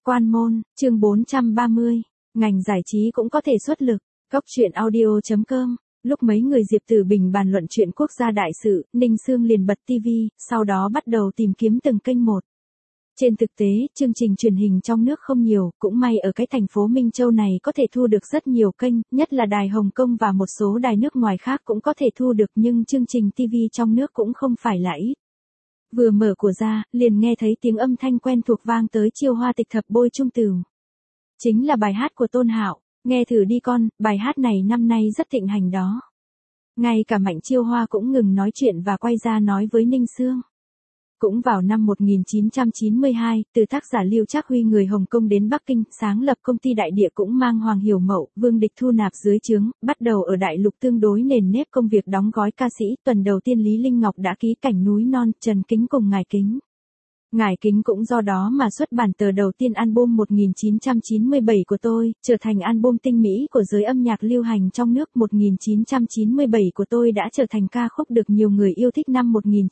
Quan môn, chương 430, ngành giải trí cũng có thể xuất lực. Góc truyện audio.com. Lúc mấy người Diệp Tử Bình bàn luận chuyện quốc gia đại sự, Ninh Sương liền bật TV, sau đó bắt đầu tìm kiếm từng kênh một. Trên thực tế, chương trình truyền hình trong nước không nhiều, cũng may ở cái thành phố Minh Châu này có thể thu được rất nhiều kênh, nhất là đài Hồng Kông và một số đài nước ngoài khác cũng có thể thu được, nhưng chương trình TV trong nước cũng không phải là ít. Vừa mở của ra, liền nghe thấy tiếng âm thanh quen thuộc vang tới, Chiêu Hoa Tịch Thập Bôi Trung Tửu. Chính là bài hát của Tôn Hạo, nghe thử đi con, bài hát này năm nay rất thịnh hành đó. Ngay cả Mạnh Chiêu Hoa cũng ngừng nói chuyện và quay ra nói với Ninh Sương. Cũng vào năm 1992, từ tác giả Lưu Trác Huy người Hồng Kông đến Bắc Kinh, sáng lập công ty Đại Địa cũng mang Hoàng Hiểu Mậu, Vương Địch thu nạp dưới trướng, bắt đầu ở đại lục tương đối nền nếp công việc đóng gói ca sĩ. Tuần đầu tiên Lý Linh Ngọc đã ký Cảnh Núi Non, Trần Kính cùng Ngải Kính. Ngải Kính cũng do đó mà xuất bản tờ đầu tiên album 1997 của tôi, trở thành album tinh mỹ của giới âm nhạc lưu hành trong nước. 1997 của tôi đã trở thành ca khúc được nhiều người yêu thích năm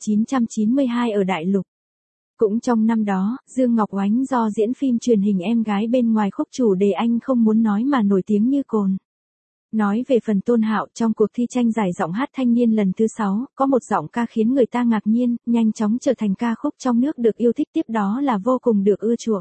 1992 ở đại lục. Cũng trong năm đó, Dương Ngọc Oánh do diễn phim truyền hình Em Gái Bên Ngoài khúc chủ đề Anh Không Muốn Nói mà nổi tiếng như cồn. Nói về phần Tôn Hạo, trong cuộc thi tranh giải giọng hát thanh niên lần thứ 6, có một giọng ca khiến người ta ngạc nhiên, nhanh chóng trở thành ca khúc trong nước được yêu thích, tiếp đó là vô cùng được ưa chuộng.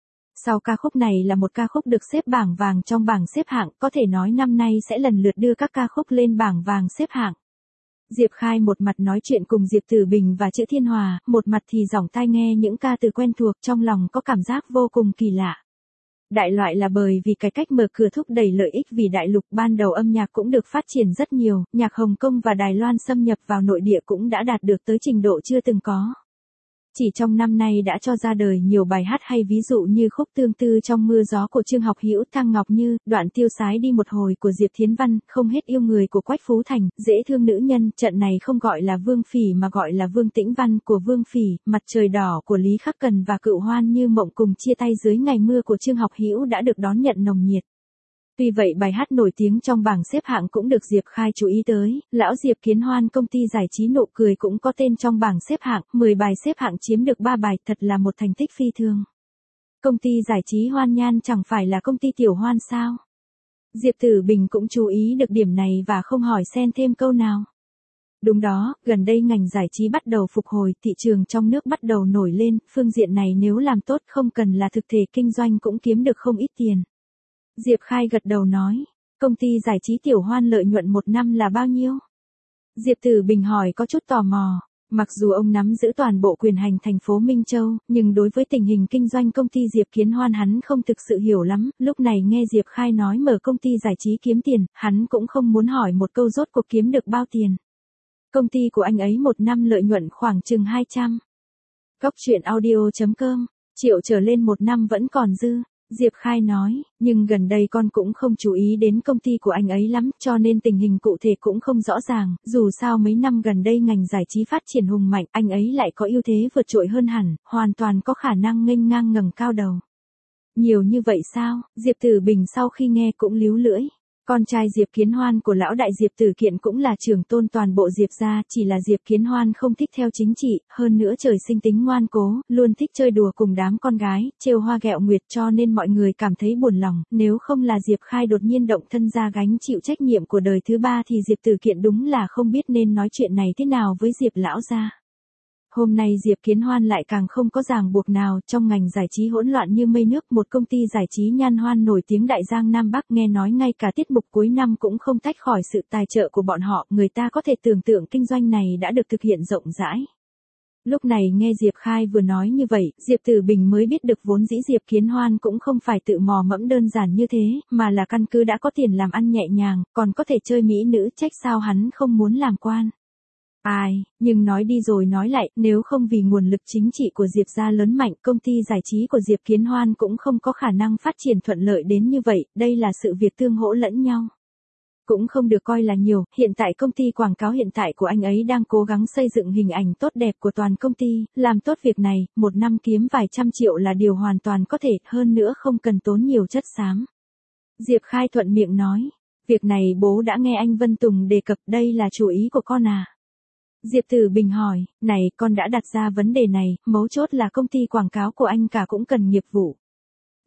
Sau ca khúc này là một ca khúc được xếp bảng vàng trong bảng xếp hạng, có thể nói năm nay sẽ lần lượt đưa các ca khúc lên bảng vàng xếp hạng. Diệp Khai một mặt nói chuyện cùng Diệp Tử Bình và Chữ Thiên Hòa, một mặt thì giỏng tai nghe những ca từ quen thuộc, trong lòng có cảm giác vô cùng kỳ lạ. Đại loại là bởi vì cái cách mở cửa thúc đẩy lợi ích, vì đại lục ban đầu âm nhạc cũng được phát triển rất nhiều, nhạc Hồng Kông và Đài Loan xâm nhập vào nội địa cũng đã đạt được tới trình độ chưa từng có. Chỉ trong năm nay đã cho ra đời nhiều bài hát hay, ví dụ như khúc Tương Tư Trong Mưa Gió của Trương Học Hữu, Thăng Ngọc Như, Đoạn Tiêu Sái Đi Một Hồi của Diệp Thiến Văn, Không Hết Yêu Người của Quách Phú Thành, Dễ Thương Nữ Nhân, trận này không gọi là Vương Phỉ mà gọi là Vương Tĩnh Văn của Vương Phỉ, Mặt Trời Đỏ của Lý Khắc Cần và Cựu Hoan Như Mộng cùng Chia Tay Dưới Ngày Mưa của Trương Học Hữu đã được đón nhận nồng nhiệt. Tuy vậy bài hát nổi tiếng trong bảng xếp hạng cũng được Diệp Khai chú ý tới, lão Diệp Kiến Hoan công ty giải trí Nụ Cười cũng có tên trong bảng xếp hạng, 10 bài xếp hạng chiếm được 3 bài, thật là một thành tích phi thường. Công ty giải trí Hoan Nhan chẳng phải là công ty Tiểu Hoan sao? Diệp Tử Bình cũng chú ý được điểm này và không hỏi xen thêm câu nào. Đúng đó, gần đây ngành giải trí bắt đầu phục hồi, thị trường trong nước bắt đầu nổi lên, phương diện này nếu làm tốt không cần là thực thể kinh doanh cũng kiếm được không ít tiền. Diệp Khai gật đầu nói, công ty giải trí Tiểu Hoan lợi nhuận một năm là bao nhiêu? Diệp Tử Bình hỏi có chút tò mò. Mặc dù ông nắm giữ toàn bộ quyền hành thành phố Minh Châu, nhưng đối với tình hình kinh doanh công ty Diệp Kiến Hoan hắn không thực sự hiểu lắm. Lúc này nghe Diệp Khai nói mở công ty giải trí kiếm tiền, hắn cũng không muốn hỏi một câu rốt cuộc kiếm được bao tiền. Công ty của anh ấy một năm lợi nhuận khoảng chừng 200. Góc truyện audio.com, triệu trở lên một năm vẫn còn dư. Diệp Khai nói, nhưng gần đây con cũng không chú ý đến công ty của anh ấy lắm, cho nên tình hình cụ thể cũng không rõ ràng, dù sao mấy năm gần đây ngành giải trí phát triển hùng mạnh, anh ấy lại có ưu thế vượt trội hơn hẳn, hoàn toàn có khả năng nghênh ngang ngẩng cao đầu. Nhiều như vậy sao? Diệp Tử Bình sau khi nghe cũng líu lưỡi. Con trai Diệp Kiến Hoan của lão đại Diệp Tử Kiện cũng là trưởng tôn toàn bộ Diệp gia, chỉ là Diệp Kiến Hoan không thích theo chính trị, hơn nữa trời sinh tính ngoan cố, luôn thích chơi đùa cùng đám con gái, trêu hoa ghẹo nguyệt, cho nên mọi người cảm thấy buồn lòng, nếu không là Diệp Khai đột nhiên động thân ra gánh chịu trách nhiệm của đời thứ ba thì Diệp Tử Kiện đúng là không biết nên nói chuyện này thế nào với Diệp lão gia. Hôm nay Diệp Kiến Hoan lại càng không có ràng buộc nào, trong ngành giải trí hỗn loạn như mây nước, một công ty giải trí Nhan Hoan nổi tiếng Đại Giang Nam Bắc, nghe nói ngay cả tiết mục cuối năm cũng không tách khỏi sự tài trợ của bọn họ, người ta có thể tưởng tượng kinh doanh này đã được thực hiện rộng rãi. Lúc này nghe Diệp Khai vừa nói như vậy, Diệp Tử Bình mới biết được vốn dĩ Diệp Kiến Hoan cũng không phải tự mò mẫm đơn giản như thế, mà là căn cứ đã có tiền làm ăn nhẹ nhàng, còn có thể chơi mỹ nữ, trách sao hắn không muốn làm quan. Ai, nhưng nói đi rồi nói lại, nếu không vì nguồn lực chính trị của Diệp gia lớn mạnh, công ty giải trí của Diệp Kiến Hoan cũng không có khả năng phát triển thuận lợi đến như vậy, đây là sự việc tương hỗ lẫn nhau. Cũng không được coi là nhiều, hiện tại công ty quảng cáo hiện tại của anh ấy đang cố gắng xây dựng hình ảnh tốt đẹp của toàn công ty, làm tốt việc này, một năm kiếm vài trăm triệu là điều hoàn toàn có thể, hơn nữa không cần tốn nhiều chất xám. Diệp Khai thuận miệng nói, việc này bố đã nghe anh Vân Tùng đề cập, đây là chủ ý của con à? Diệp Tử Bình hỏi, này con đã đặt ra vấn đề này, mấu chốt là công ty quảng cáo của anh cả cũng cần nghiệp vụ.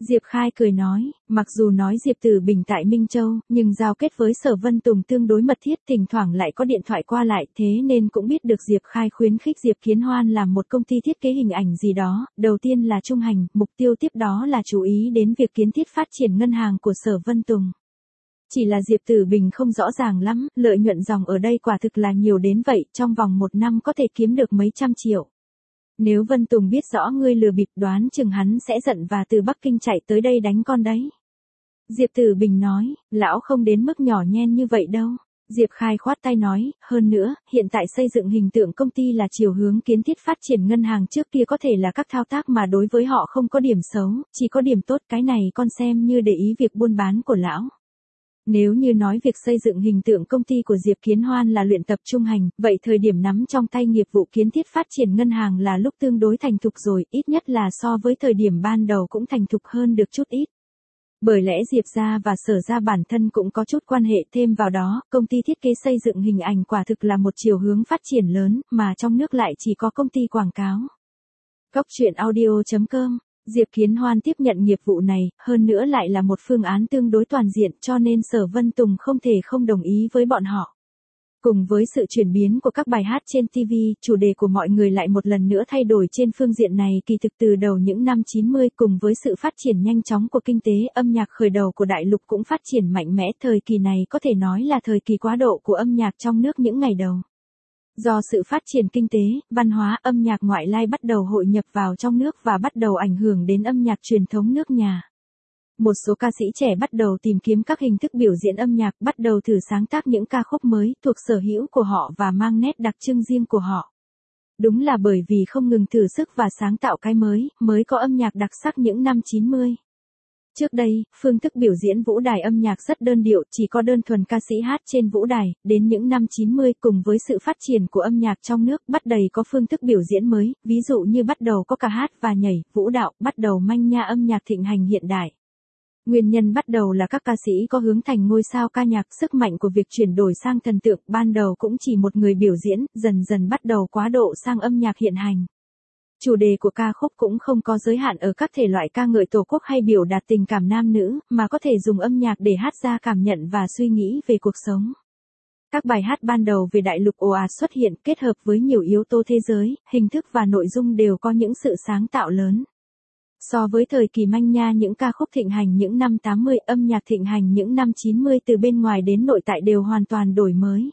Diệp Khai cười nói, mặc dù nói Diệp Tử Bình tại Minh Châu, nhưng giao kết với Sở Vân Tùng tương đối mật thiết, thỉnh thoảng lại có điện thoại qua lại, thế nên cũng biết được Diệp Khai khuyến khích Diệp Kiến Hoan làm một công ty thiết kế hình ảnh gì đó, đầu tiên là trung hành, mục tiêu tiếp đó là chú ý đến việc kiến thiết phát triển ngân hàng của Sở Vân Tùng. Chỉ là Diệp Tử Bình không rõ ràng lắm, lợi nhuận dòng ở đây quả thực là nhiều đến vậy, trong vòng 1 năm có thể kiếm được mấy trăm triệu. Nếu Vân Tùng biết rõ ngươi lừa bịp đoán chừng hắn sẽ giận và từ Bắc Kinh chạy tới đây đánh con đấy. Diệp Tử Bình nói, lão không đến mức nhỏ nhen như vậy đâu. Diệp Khai khoát tay nói, hơn nữa, hiện tại xây dựng hình tượng công ty là chiều hướng kiến thiết phát triển ngân hàng trước kia có thể là các thao tác mà đối với họ không có điểm xấu, chỉ có điểm tốt, cái này con xem như để ý việc buôn bán của lão. Nếu như nói việc xây dựng hình tượng công ty của Diệp Kiến Hoan là luyện tập trung hành, vậy thời điểm nắm trong tay nghiệp vụ kiến thiết phát triển ngân hàng là lúc tương đối thành thục rồi, ít nhất là so với thời điểm ban đầu cũng thành thục hơn được chút ít. Bởi lẽ Diệp gia và Sở gia bản thân cũng có chút quan hệ, thêm vào đó, công ty thiết kế xây dựng hình ảnh quả thực là một chiều hướng phát triển lớn, mà trong nước lại chỉ có công ty quảng cáo. Cóc truyện audio.com. Diệp Kiến Hoan tiếp nhận nghiệp vụ này, hơn nữa lại là một phương án tương đối toàn diện, cho nên Sở Vân Tùng không thể không đồng ý với bọn họ. Cùng với sự chuyển biến của các bài hát trên TV, chủ đề của mọi người lại một lần nữa thay đổi trên phương diện này, kỳ thực từ đầu những năm 90, cùng với sự phát triển nhanh chóng của kinh tế, âm nhạc khởi đầu của đại lục cũng phát triển mạnh mẽ, thời kỳ này có thể nói là thời kỳ quá độ của âm nhạc trong nước những ngày đầu. Do sự phát triển kinh tế, văn hóa, âm nhạc ngoại lai bắt đầu hội nhập vào trong nước và bắt đầu ảnh hưởng đến âm nhạc truyền thống nước nhà. Một số ca sĩ trẻ bắt đầu tìm kiếm các hình thức biểu diễn âm nhạc, bắt đầu thử sáng tác những ca khúc mới thuộc sở hữu của họ và mang nét đặc trưng riêng của họ. Đúng là bởi vì không ngừng thử sức và sáng tạo cái mới có âm nhạc đặc sắc những năm 90. Trước đây, phương thức biểu diễn vũ đài âm nhạc rất đơn điệu, chỉ có đơn thuần ca sĩ hát trên vũ đài, đến những năm 90 cùng với sự phát triển của âm nhạc trong nước, bắt đầy có phương thức biểu diễn mới, ví dụ như bắt đầu có ca hát và nhảy, vũ đạo, bắt đầu manh nha âm nhạc thịnh hành hiện đại. Nguyên nhân bắt đầu là các ca sĩ có hướng thành ngôi sao ca nhạc, sức mạnh của việc chuyển đổi sang thần tượng, ban đầu cũng chỉ một người biểu diễn, dần dần bắt đầu quá độ sang âm nhạc hiện hành. Chủ đề của ca khúc cũng không có giới hạn ở các thể loại ca ngợi tổ quốc hay biểu đạt tình cảm nam nữ, mà có thể dùng âm nhạc để hát ra cảm nhận và suy nghĩ về cuộc sống. Các bài hát ban đầu về đại lục ồ ạt xuất hiện, kết hợp với nhiều yếu tố thế giới, hình thức và nội dung đều có những sự sáng tạo lớn. So với thời kỳ manh nha những ca khúc thịnh hành những năm 80, âm nhạc thịnh hành những năm 90 từ bên ngoài đến nội tại đều hoàn toàn đổi mới.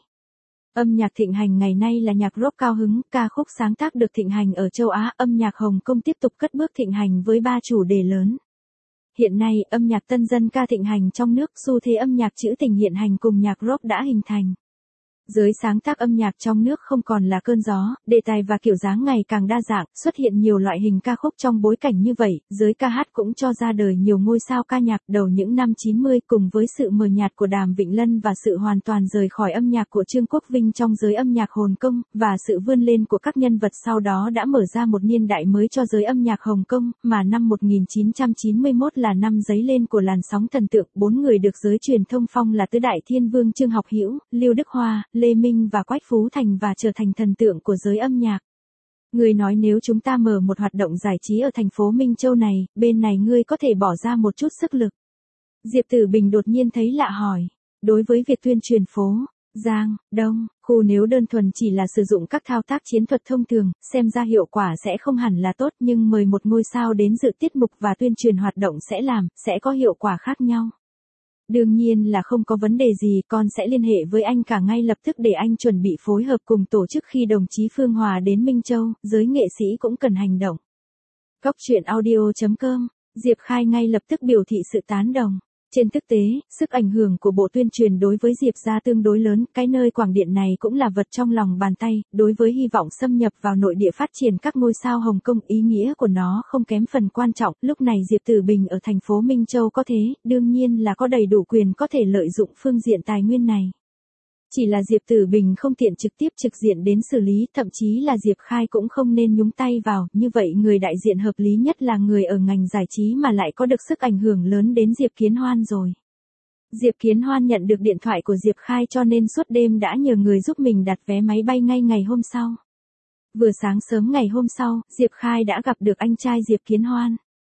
Âm nhạc thịnh hành ngày nay là nhạc rock cao hứng, ca khúc sáng tác được thịnh hành ở châu Á, âm nhạc Hồng Kông tiếp tục cất bước thịnh hành với 3 chủ đề lớn. Hiện nay, âm nhạc tân dân ca thịnh hành trong nước, xu thế âm nhạc trữ tình hiện hành cùng nhạc rock đã hình thành. Giới sáng tác âm nhạc trong nước không còn là cơn gió, đề tài và kiểu dáng ngày càng đa dạng, xuất hiện nhiều loại hình ca khúc trong bối cảnh như vậy, giới ca hát cũng cho ra đời nhiều ngôi sao ca nhạc đầu những năm 90 cùng với sự mờ nhạt của Đàm Vĩnh Lân và sự hoàn toàn rời khỏi âm nhạc của Trương Quốc Vinh trong giới âm nhạc Hồng Kông, và sự vươn lên của các nhân vật sau đó đã mở ra một niên đại mới cho giới âm nhạc Hồng Kông, mà năm 1991 là năm giấy lên của làn sóng thần tượng, 4 người được giới truyền thông phong là tứ đại thiên vương Trương Học Hữu, Lưu Đức Hoa, Lê Minh và Quách Phú Thành và trở thành thần tượng của giới âm nhạc. Người nói nếu chúng ta mở một hoạt động giải trí ở thành phố Minh Châu này, bên này ngươi có thể bỏ ra một chút sức lực. Diệp Tử Bình đột nhiên thấy lạ hỏi. Đối với việc tuyên truyền phố, Giang, Đông, khu nếu đơn thuần chỉ là sử dụng các thao tác chiến thuật thông thường, xem ra hiệu quả sẽ không hẳn là tốt, nhưng mời một ngôi sao đến dự tiết mục và tuyên truyền hoạt động sẽ có hiệu quả khác nhau. Đương nhiên là không có vấn đề gì, con sẽ liên hệ với anh cả ngay lập tức để anh chuẩn bị phối hợp cùng tổ chức khi đồng chí Phương Hòa đến Minh Châu, giới nghệ sĩ cũng cần hành động. Cóc truyện audio.com, Diệp Khai ngay lập tức biểu thị sự tán đồng. Trên thực tế, sức ảnh hưởng của bộ tuyên truyền đối với Diệp gia tương đối lớn, cái nơi Quảng Điện này cũng là vật trong lòng bàn tay, đối với hy vọng xâm nhập vào nội địa phát triển các ngôi sao Hồng Kông, ý nghĩa của nó không kém phần quan trọng, lúc này Diệp Tử Bình ở thành phố Minh Châu có thế, đương nhiên là có đầy đủ quyền có thể lợi dụng phương diện tài nguyên này. Chỉ là Diệp Tử Bình không tiện trực tiếp trực diện đến xử lý, thậm chí là Diệp Khai cũng không nên nhúng tay vào, như vậy người đại diện hợp lý nhất là người ở ngành giải trí mà lại có được sức ảnh hưởng lớn đến Diệp Kiến Hoan rồi. Diệp Kiến Hoan nhận được điện thoại của Diệp Khai cho nên suốt đêm đã nhờ người giúp mình đặt vé máy bay ngay ngày hôm sau. Vừa sáng sớm ngày hôm sau, Diệp Khai đã gặp được anh trai Diệp Kiến Hoan.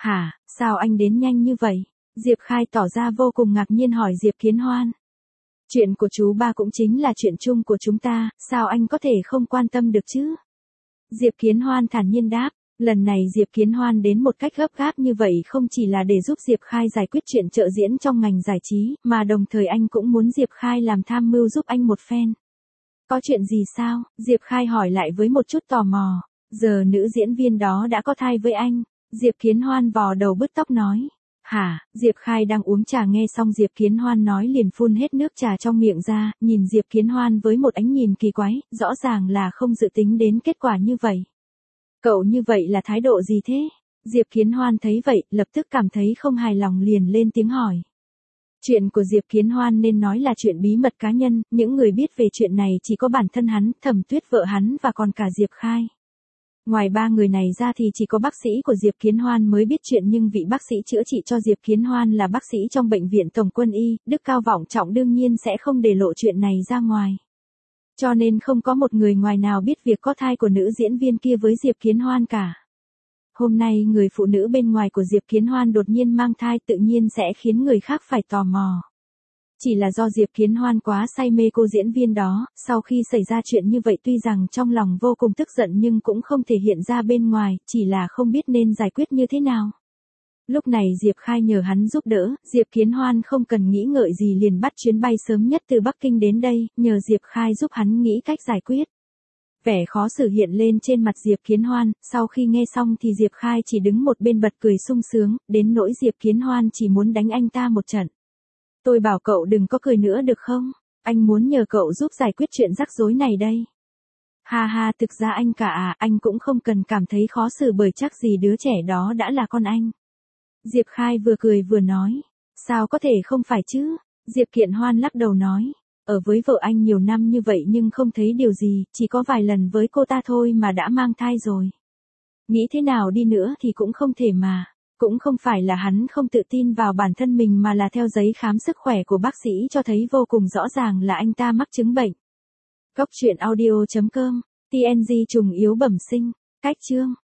Hả, sao anh đến nhanh như vậy? Diệp Khai tỏ ra vô cùng ngạc nhiên hỏi Diệp Kiến Hoan. Chuyện của chú ba cũng chính là chuyện chung của chúng ta, sao anh có thể không quan tâm được chứ? Diệp Kiến Hoan thản nhiên đáp, lần này Diệp Kiến Hoan đến một cách gấp gáp như vậy không chỉ là để giúp Diệp Khai giải quyết chuyện trợ diễn trong ngành giải trí, mà đồng thời anh cũng muốn Diệp Khai làm tham mưu giúp anh một phen. Có chuyện gì sao? Diệp Khai hỏi lại với một chút tò mò. Giờ nữ diễn viên đó đã có thai với anh. Diệp Kiến Hoan vò đầu bứt tóc nói. Hả, Diệp Khai đang uống trà nghe xong Diệp Kiến Hoan nói liền phun hết nước trà trong miệng ra, nhìn Diệp Kiến Hoan với một ánh nhìn kỳ quái, rõ ràng là không dự tính đến kết quả như vậy. Cậu như vậy là thái độ gì thế? Diệp Kiến Hoan thấy vậy, lập tức cảm thấy không hài lòng liền lên tiếng hỏi. Chuyện của Diệp Kiến Hoan nên nói là chuyện bí mật cá nhân, những người biết về chuyện này chỉ có bản thân hắn, Thẩm Tuyết vợ hắn và còn cả Diệp Khai. Ngoài ba người này ra thì chỉ có bác sĩ của Diệp Kiến Hoan mới biết chuyện, nhưng vị bác sĩ chữa trị cho Diệp Kiến Hoan là bác sĩ trong bệnh viện Tổng quân y, đức cao vọng trọng đương nhiên sẽ không để lộ chuyện này ra ngoài. Cho nên không có một người ngoài nào biết việc có thai của nữ diễn viên kia với Diệp Kiến Hoan cả. Hôm nay người phụ nữ bên ngoài của Diệp Kiến Hoan đột nhiên mang thai tự nhiên sẽ khiến người khác phải tò mò. Chỉ là do Diệp Kiến Hoan quá say mê cô diễn viên đó, sau khi xảy ra chuyện như vậy tuy rằng trong lòng vô cùng tức giận nhưng cũng không thể hiện ra bên ngoài, chỉ là không biết nên giải quyết như thế nào. Lúc này Diệp Khai nhờ hắn giúp đỡ, Diệp Kiến Hoan không cần nghĩ ngợi gì liền bắt chuyến bay sớm nhất từ Bắc Kinh đến đây, nhờ Diệp Khai giúp hắn nghĩ cách giải quyết. Vẻ khó xử hiện lên trên mặt Diệp Kiến Hoan, sau khi nghe xong thì Diệp Khai chỉ đứng một bên bật cười sung sướng, đến nỗi Diệp Kiến Hoan chỉ muốn đánh anh ta một trận. Tôi bảo cậu đừng có cười nữa được không? Anh muốn nhờ cậu giúp giải quyết chuyện rắc rối này đây. Ha ha, thực ra anh cả anh cũng không cần cảm thấy khó xử bởi chắc gì đứa trẻ đó đã là con anh. Diệp Khai vừa cười vừa nói. Sao có thể không phải chứ? Diệp Kiện Hoan lắc đầu nói. Ở với vợ anh nhiều năm như vậy nhưng không thấy điều gì, chỉ có vài lần với cô ta thôi mà đã mang thai rồi. Nghĩ thế nào đi nữa thì cũng không thể mà. Cũng không phải là hắn không tự tin vào bản thân mình mà là theo giấy khám sức khỏe của bác sĩ cho thấy vô cùng rõ ràng là anh ta mắc chứng bệnh. Góc truyện audio.com, TNG trùng yếu bẩm sinh, cách chương.